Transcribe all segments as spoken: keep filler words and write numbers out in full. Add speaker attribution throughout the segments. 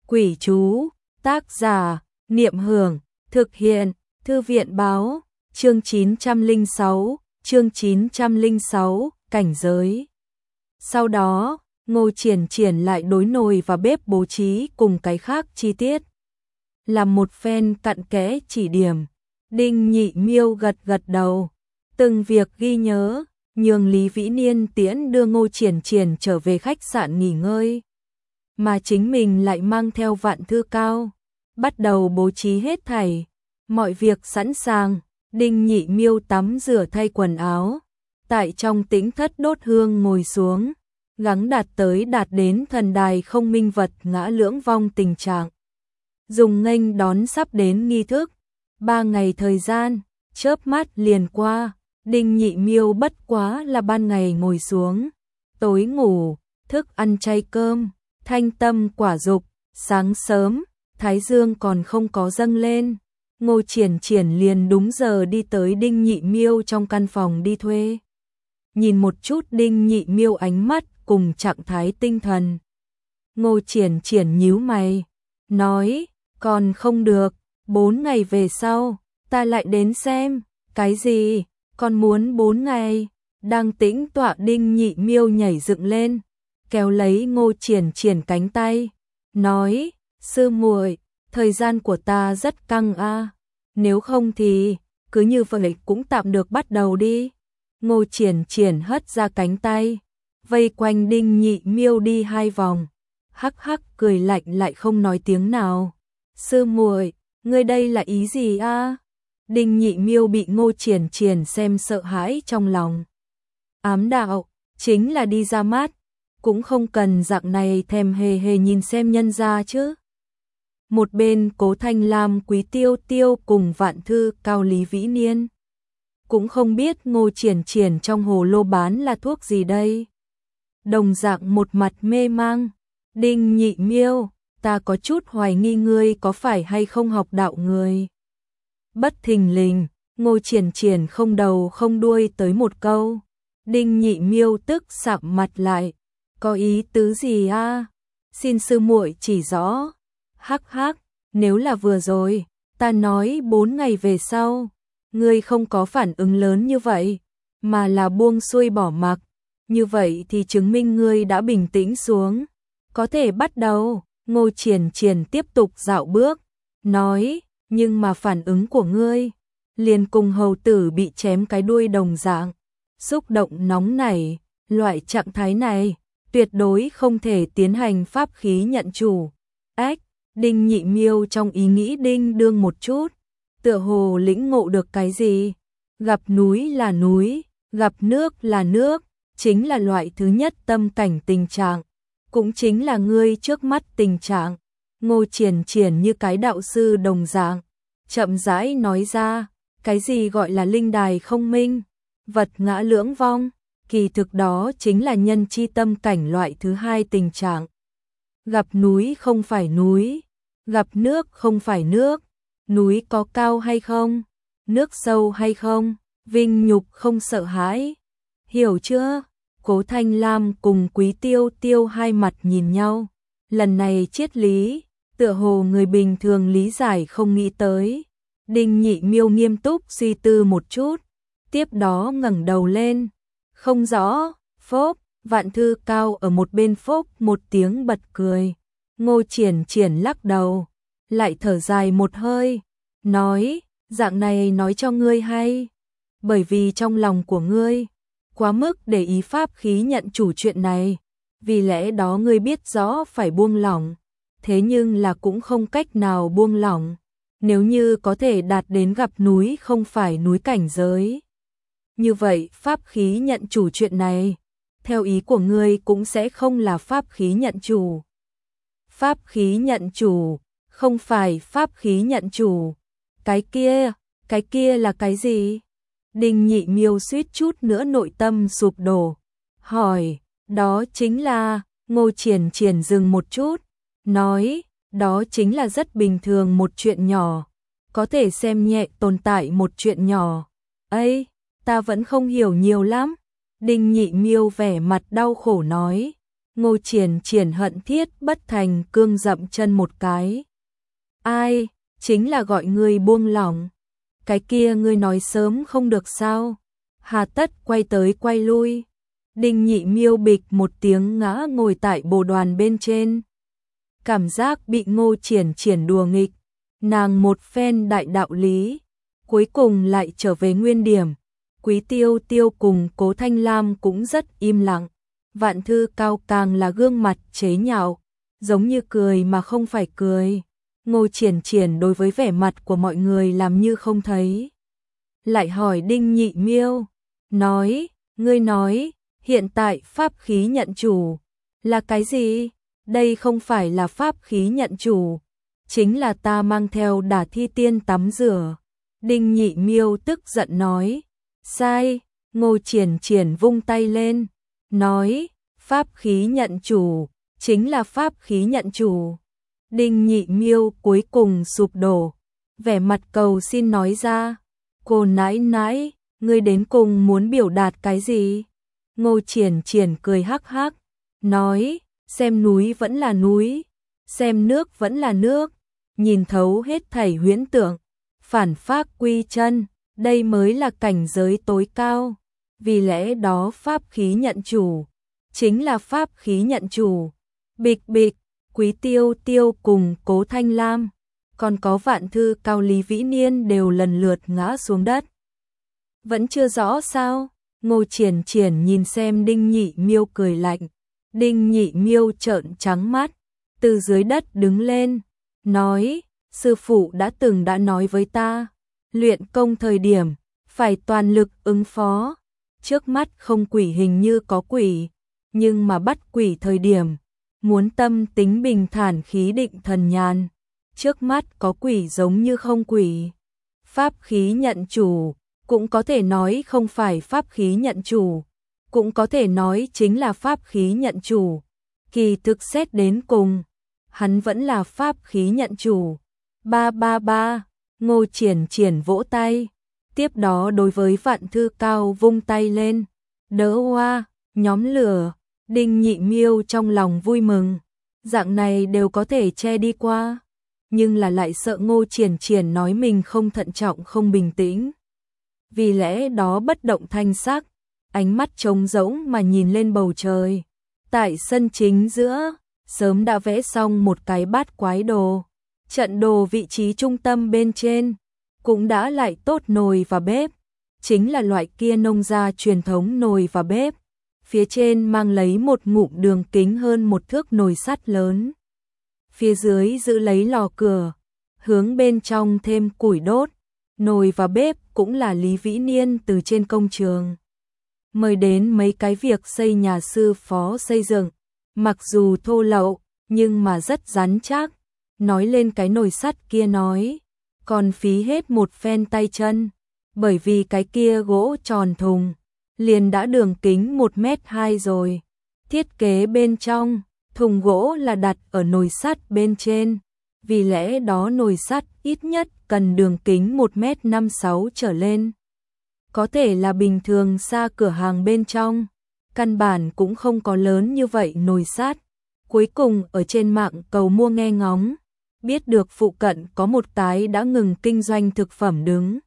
Speaker 1: Quỷ chú, tác giả, Niệm Hưởng, thực hiện, Thư viện báo, chương chín trăm lẻ sáu, chương chín trăm lẻ sáu, cảnh giới. Sau đó, Ngô Triển Triển lại đối nồi và bếp bố trí cùng cái khác chi tiết. Làm một phen cặn kẽ chỉ điểm, Đinh Nhị Miêu gật gật đầu, từng việc ghi nhớ, nhường Lý Vĩ Niên tiễn đưa Ngô Triển Triển trở về khách sạn nghỉ ngơi. Mà chính mình lại mang theo Vạn Thư Cao, bắt đầu bố trí hết thảy, mọi việc sẵn sàng. Đinh Nhị Miêu tắm rửa thay quần áo, tại trong tĩnh thất đốt hương ngồi xuống, gắng đạt tới đạt đến thần đài không minh vật ngã lưỡng vong tình trạng. Dùng nghênh đón sắp đến nghi thức, ba ngày thời gian, chớp mắt liền qua. Đinh Nhị Miêu bất quá là ban ngày ngồi xuống, tối ngủ, thức ăn chay cơm, thanh tâm quả dục, sáng sớm, thái dương còn không có dâng lên, Ngô Triển Triển liền đúng giờ đi tới Đinh Nhị Miêu trong căn phòng đi thuê. Nhìn một chút Đinh Nhị Miêu ánh mắt cùng trạng thái tinh thần, Ngô Triển Triển nhíu mày, nói, còn không được, bốn ngày về sau, ta lại đến xem. Cái gì? Còn muốn bốn ngày? Đang tĩnh tọa Đinh Nhị Miêu nhảy dựng lên, kéo lấy Ngô Triển Triển cánh tay, nói, sư muội, thời gian của ta rất căng a, nếu không thì cứ như vậy cũng tạm được bắt đầu đi. Ngô Triển Triển hất ra cánh tay, vây quanh Đinh Nhị Miêu đi hai vòng, hắc hắc cười lạnh lại không nói tiếng nào. Sư muội, ngươi đây là ý gì a? Đinh Nhị Miêu bị Ngô Triển Triển xem sợ hãi trong lòng. Ám đạo, chính là đi ra mắt, cũng không cần dạng này thèm hề hề nhìn xem nhân gia chứ. Một bên Cố Thanh Lam, Quý Tiêu Tiêu cùng Vạn Thư Cao, Lý Vĩ Niên cũng không biết Ngô Triển Triển trong hồ lô bán là thuốc gì đây. Đồng dạng một mặt mê mang. Đinh Nhị Miêu, ta có chút hoài nghi ngươi có phải hay không học đạo người. Bất thình lình, Ngô Triển Triển không đầu không đuôi tới một câu. Đinh Nhị Miêu tức sạm mặt lại, có ý tứ gì a? Xin sư muội chỉ rõ. Hắc hắc, nếu là vừa rồi, ta nói bốn ngày về sau, ngươi không có phản ứng lớn như vậy, mà là buông xuôi bỏ mặc, như vậy thì chứng minh ngươi đã bình tĩnh xuống, có thể bắt đầu. Ngô Triển Triển tiếp tục dạo bước, nói, nhưng mà phản ứng của ngươi liền cùng hầu tử bị chém cái đuôi đồng dạng, xúc động nóng nảy, loại trạng thái này tuyệt đối không thể tiến hành pháp khí nhận chủ. Ách, Đinh Nhị Miêu trong ý nghĩ đinh đương một chút, tựa hồ lĩnh ngộ được cái gì. Gặp núi là núi, gặp nước là nước, chính là loại thứ nhất tâm cảnh tình trạng, cũng chính là ngươi trước mắt tình trạng. Ngô Triển Triển như cái đạo sư đồng dạng, chậm rãi nói ra, cái gì gọi là linh đài không minh, vật ngã lưỡng vong, kỳ thực đó chính là nhân chi tâm cảnh loại thứ hai tình trạng. Gặp núi không phải núi, gặp nước không phải nước, núi có cao hay không, nước sâu hay không, vinh nhục không sợ hãi. Hiểu chưa? Cố Thanh Lam cùng Quý Tiêu Tiêu hai mặt nhìn nhau, lần này triết lý, tựa hồ người bình thường lý giải không nghĩ tới. Đinh Nhị Miêu nghiêm túc suy tư một chút, tiếp đó ngẩng đầu lên, không rõ, phốp. Vạn Thư Cao ở một bên phốp một tiếng bật cười. Ngô Triển Triển lắc đầu, lại thở dài một hơi, nói, dạng này nói cho ngươi hay, bởi vì trong lòng của ngươi quá mức để ý pháp khí nhận chủ chuyện này, vì lẽ đó ngươi biết rõ phải buông lỏng, thế nhưng là cũng không cách nào buông lỏng. Nếu như có thể đạt đến gặp núi không phải núi cảnh giới, như vậy pháp khí nhận chủ chuyện này, theo ý của ngươi cũng sẽ không là pháp khí nhận chủ. Pháp khí nhận chủ, không phải pháp khí nhận chủ. Cái kia, cái kia là cái gì? Đinh Nhị Miêu suýt chút nữa nội tâm sụp đổ, hỏi, đó chính là. Ngô Triển Triển dừng một chút, nói, đó chính là rất bình thường một chuyện nhỏ, có thể xem nhẹ tồn tại một chuyện nhỏ. Ây, ta vẫn không hiểu nhiều lắm. Đinh Nhị Miêu vẻ mặt đau khổ nói, Ngô Triển Triển hận thiết bất thành cương dậm chân một cái. Ai, chính là gọi ngươi buông lỏng. Cái kia ngươi nói sớm không được sao? Hà Tất quay tới quay lui. Đinh Nhị Miêu bịch một tiếng ngã ngồi tại bồ đoàn bên trên. Cảm giác bị Ngô Triển Triển đùa nghịch, nàng một phen đại đạo lý, cuối cùng lại trở về nguyên điểm. Quý Tiêu Tiêu cùng Cố Thanh Lam cũng rất im lặng. Vạn Thư Cao càng là gương mặt chế nhạo, giống như cười mà không phải cười. Ngô Triển Triển đối với vẻ mặt của mọi người làm như không thấy. Lại hỏi Đinh Nhị Miêu, nói, ngươi nói, hiện tại pháp khí nhận chủ là cái gì? Đây không phải là pháp khí nhận chủ, chính là ta mang theo Đả Thi Tiên tắm rửa. Đinh Nhị Miêu tức giận nói, sai. Ngô Triển Triển vung tay lên, nói, pháp khí nhận chủ, chính là pháp khí nhận chủ. Đinh Nhị Miêu cuối cùng sụp đổ, vẻ mặt cầu xin nói ra, cô nãi nãi, ngươi đến cùng muốn biểu đạt cái gì? Ngô Triển Triển cười hắc hắc, nói, xem núi vẫn là núi, xem nước vẫn là nước, nhìn thấu hết thảy huyễn tưởng, phản phác quy chân, đây mới là cảnh giới tối cao. Vì lẽ đó pháp khí nhận chủ, chính là pháp khí nhận chủ. Bịch bịch, Quý Tiêu Tiêu cùng Cố Thanh Lam, còn có Vạn Thư Cao Lý Vĩ Niên đều lần lượt ngã xuống đất. Vẫn chưa rõ sao? Ngô Triển Triển nhìn xem Đinh Nhị Miêu cười lạnh. Đinh Nhị Miêu trợn trắng mắt, từ dưới đất đứng lên, nói, sư phụ đã từng đã nói với ta, luyện công thời điểm, phải toàn lực ứng phó. Trước mắt không quỷ hình như có quỷ, nhưng mà bắt quỷ thời điểm, muốn tâm tính bình thản khí định thần nhàn. Trước mắt có quỷ giống như không quỷ. Pháp khí nhận chủ, cũng có thể nói không phải pháp khí nhận chủ, cũng có thể nói chính là pháp khí nhận chủ. Kỳ thực xét đến cùng, hắn vẫn là pháp khí nhận chủ. Ba ba ba, Ngô Triển Triển vỗ tay, tiếp đó đối với Vạn Thư Cao vung tay lên, đỡ hoa, nhóm lửa. Đinh Nhị Miêu trong lòng vui mừng, dạng này đều có thể che đi qua, nhưng là lại sợ Ngô Triển Triển nói mình không thận trọng không bình tĩnh. Vì lẽ đó bất động thanh sắc, ánh mắt trống rỗng mà nhìn lên bầu trời. Tại sân chính giữa, sớm đã vẽ xong một cái bát quái đồ. Trận đồ vị trí trung tâm bên trên, cũng đã lại tốt nồi và bếp. Chính là loại kia nông gia truyền thống nồi và bếp. Phía trên mang lấy một ngụm đường kính hơn một thước nồi sắt lớn. Phía dưới giữ lấy lò cửa, hướng bên trong thêm củi đốt. Nồi và bếp cũng là Lý Vĩ Niên từ trên công trường mời đến mấy cái việc xây nhà sư phó xây dựng, mặc dù thô lậu, nhưng mà rất rắn chắc. Nói lên cái nồi sắt kia nói, còn phí hết một phen tay chân, bởi vì cái kia gỗ tròn thùng, liền đã đường kính một mét hai rồi. Thiết kế bên trong, thùng gỗ là đặt ở nồi sắt bên trên, vì lẽ đó nồi sắt ít nhất cần đường kính một mét năm sáu trở lên. Có thể là bình thường xa cửa hàng bên trong, căn bản cũng không có lớn như vậy nồi sắt. Cuối cùng ở trên mạng cầu mua nghe ngóng, biết được phụ cận có một cái đã ngừng kinh doanh thực phẩm đứng.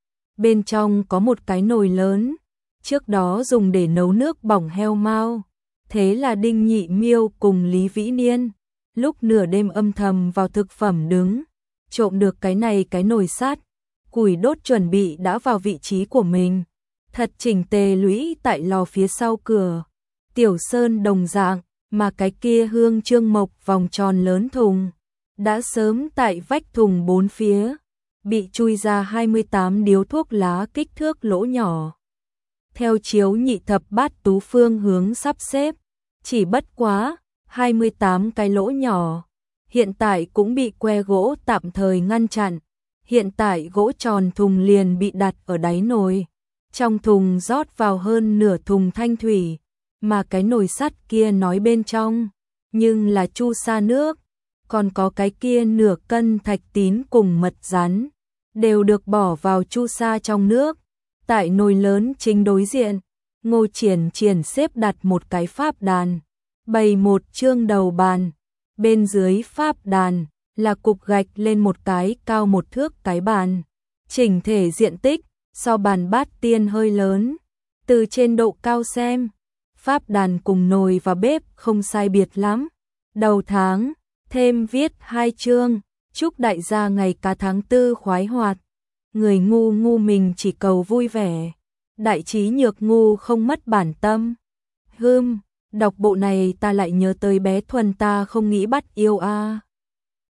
Speaker 1: Bên trong có một cái nồi lớn, trước đó dùng để nấu nước bỏng heo mao. Thế là Đinh Nhị Miêu cùng Lý Vĩ Niên, lúc nửa đêm âm thầm vào thực phẩm đứng, trộm được cái này cái nồi sắt, củi đốt chuẩn bị đã vào vị trí của mình, thật chỉnh tề lũy tại lò phía sau cửa. Tiểu sơn đồng dạng, mà cái kia hương trương mộc vòng tròn lớn thùng, đã sớm tại vách thùng bốn phía, bị chui ra hai mươi tám điếu thuốc lá kích thước lỗ nhỏ. Theo chiếu nhị thập bát tú phương hướng sắp xếp, chỉ bất quá, hai mươi tám cái lỗ nhỏ, hiện tại cũng bị que gỗ tạm thời ngăn chặn. Hiện tại gỗ tròn thùng liền bị đặt ở đáy nồi, trong thùng rót vào hơn nửa thùng thanh thủy, mà cái nồi sắt kia nói bên trong, nhưng là chu sa nước, còn có cái kia nửa cân thạch tín cùng mật rắn, đều được bỏ vào chu sa trong nước. Tại nồi lớn chính đối diện, Ngô Triển Triển xếp đặt một cái pháp đàn, bày một chương đầu bàn, bên dưới pháp đàn là cục gạch lên một cái cao một thước cái bàn, chỉnh thể diện tích so bàn bát tiên hơi lớn. Từ trên độ cao xem, pháp đàn cùng nồi và bếp không sai biệt lắm. Đầu tháng, thêm viết hai chương, chúc đại gia ngày cá tháng tư khoái hoạt. Người ngu ngu mình chỉ cầu vui vẻ, đại trí nhược ngu không mất bản tâm. Hưm, đọc bộ này ta lại nhớ tới bé Thuần ta không nghĩ bắt yêu a.